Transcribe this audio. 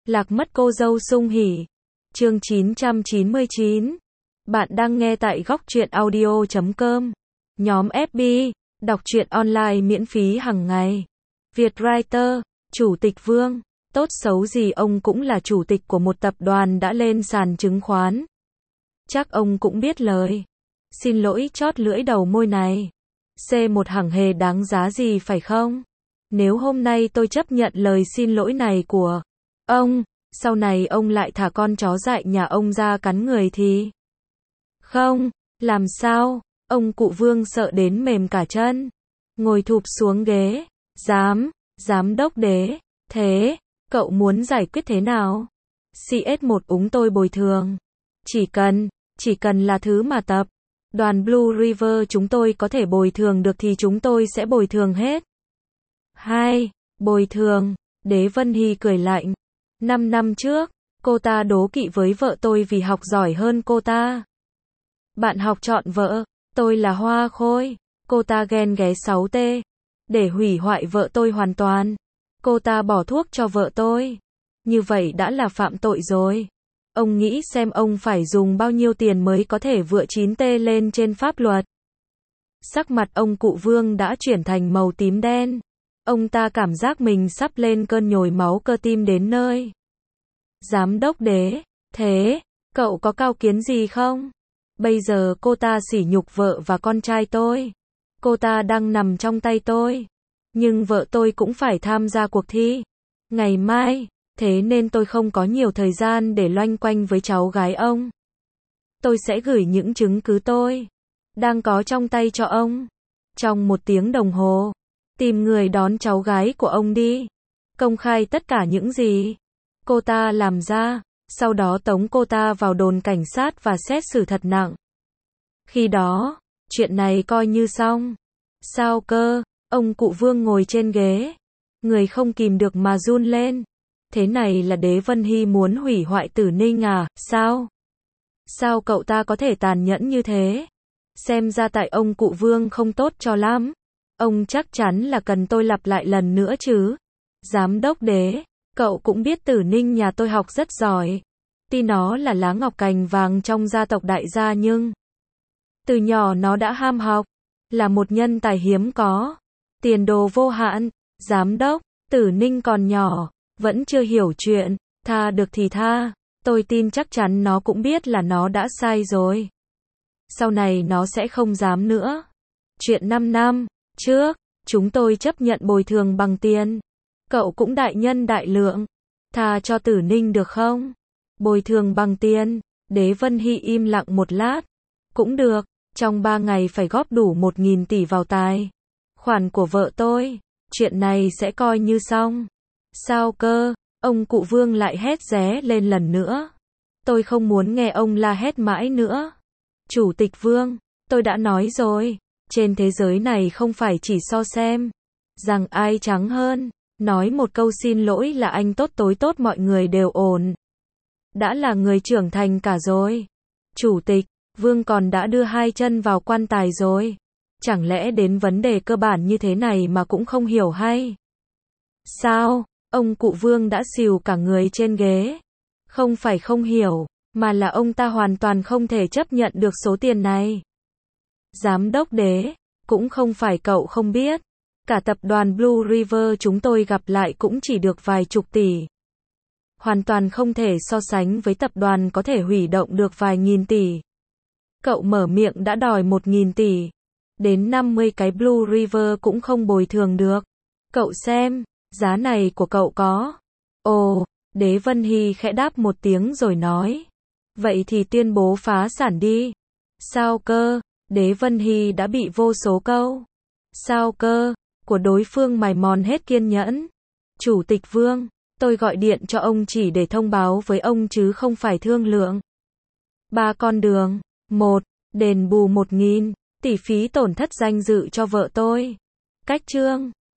Lạc mất cô dâu sung hỉ. Chương 999. Bạn đang nghe tại góc truyện audio.com. Nhóm FB, đọc truyện online miễn phí hàng ngày. Vietwriter, Chủ tịch Vương, tốt xấu gì ông cũng là chủ tịch của một tập đoàn đã lên sàn chứng khoán. Chắc ông cũng biết lời xin lỗi chót lưỡi đầu môi này. C1 hằng hề đáng giá gì phải không? Nếu hôm nay tôi chấp nhận lời xin lỗi này của ông, sau này ông lại thả con chó dại nhà ông ra cắn người thì... Không, làm sao? Ông cụ Vương sợ đến mềm cả chân. Ngồi thụp xuống ghế. Giám đốc Đế. Thế, cậu muốn giải quyết thế nào? CS1 úng tôi bồi thường. Chỉ cần là thứ mà tập đoàn Blue River chúng tôi có thể bồi thường được thì chúng tôi sẽ bồi thường hết. 2. Bồi thường. Đế Vân Hy cười lạnh. 5 năm trước, cô ta đố kỵ với vợ tôi vì học giỏi hơn cô ta. Bạn học chọn vợ, tôi là hoa khôi. Cô ta ghen ghé 6T. Để hủy hoại vợ tôi hoàn toàn. Cô ta bỏ thuốc cho vợ tôi. Như vậy đã là phạm tội rồi. Ông nghĩ xem ông phải dùng bao nhiêu tiền mới có thể vựa 9T lên trên pháp luật. Sắc mặt ông cụ Vương đã chuyển thành màu tím đen. Ông ta cảm giác mình sắp lên cơn nhồi máu cơ tim đến nơi. Giám đốc Đế, thế, cậu có cao kiến gì không? Bây giờ cô ta sỉ nhục vợ và con trai tôi. Cô ta đang nằm trong tay tôi. Nhưng vợ tôi cũng phải tham gia cuộc thi ngày mai, thế nên tôi không có nhiều thời gian để loanh quanh với cháu gái ông. Tôi sẽ gửi những chứng cứ tôi đang có trong tay cho ông. Trong 1 tiếng đồng hồ, tìm người đón cháu gái của ông đi. Công khai tất cả những gì cô ta làm ra, sau đó tống cô ta vào đồn cảnh sát và xét xử thật nặng. Khi đó, chuyện này coi như xong. Sao cơ? Ông cụ Vương ngồi trên ghế, người không kìm được mà run lên. Thế này là Đế Vân Hy muốn hủy hoại Tử Ninh à? Sao? Sao cậu ta có thể tàn nhẫn như thế? Xem ra tại ông cụ Vương không tốt cho lắm. Ông chắc chắn là cần tôi lặp lại lần nữa chứ. Giám đốc Đế, cậu cũng biết Tử Ninh nhà tôi học rất giỏi. Tuy nó là lá ngọc cành vàng trong gia tộc đại gia nhưng từ nhỏ nó đã ham học, là một nhân tài hiếm có, tiền đồ vô hạn. Giám đốc, Tử Ninh còn nhỏ, vẫn chưa hiểu chuyện, tha được thì tha. Tôi tin chắc chắn nó cũng biết là nó đã sai rồi. Sau này nó sẽ không dám nữa. Chuyện 5 năm trước, chúng tôi chấp nhận bồi thường bằng tiền. Cậu cũng đại nhân đại lượng. Tha cho Tử Ninh được không? Bồi thường bằng tiền. Đế Vân Hy im lặng một lát. Cũng được, trong 3 ngày phải góp đủ 1.000 tỷ vào tài khoản của vợ tôi. Chuyện này sẽ coi như xong. Sao cơ? Ông cụ Vương lại hét ré lên lần nữa. Tôi không muốn nghe ông la hét mãi nữa. Chủ tịch Vương, tôi đã nói rồi, trên thế giới này không phải chỉ so xem rằng ai trắng hơn. Nói một câu xin lỗi là anh tốt tối tốt mọi người đều ổn. Đã là người trưởng thành cả rồi. Chủ tịch Vương còn đã đưa 2 chân vào quan tài rồi. Chẳng lẽ đến vấn đề cơ bản như thế này mà cũng không hiểu hay? Sao? Ông cụ Vương đã xìu cả người trên ghế. Không phải không hiểu, mà là ông ta hoàn toàn không thể chấp nhận được số tiền này. Giám đốc Đế, cũng không phải cậu không biết. Cả tập đoàn Blue River chúng tôi gặp lại cũng chỉ được vài chục tỷ. Hoàn toàn không thể so sánh với tập đoàn có thể huy động được vài nghìn tỷ. Cậu mở miệng đã đòi 1.000 tỷ. Đến 50 cái Blue River cũng không bồi thường được. Cậu xem, giá này của cậu có. Ồ, Đế Vân Hy khẽ đáp một tiếng rồi nói. Vậy thì tuyên bố phá sản đi. Sao cơ? Đế Vân Hy đã bị vô số câu sao cơ của đối phương mài mòn hết kiên nhẫn. Chủ tịch Vương, tôi gọi điện cho ông chỉ để thông báo với ông chứ không phải thương lượng. 3 con đường. 1. Đền bù 1.000 tỷ phí tổn thất danh dự cho vợ tôi. Cách chương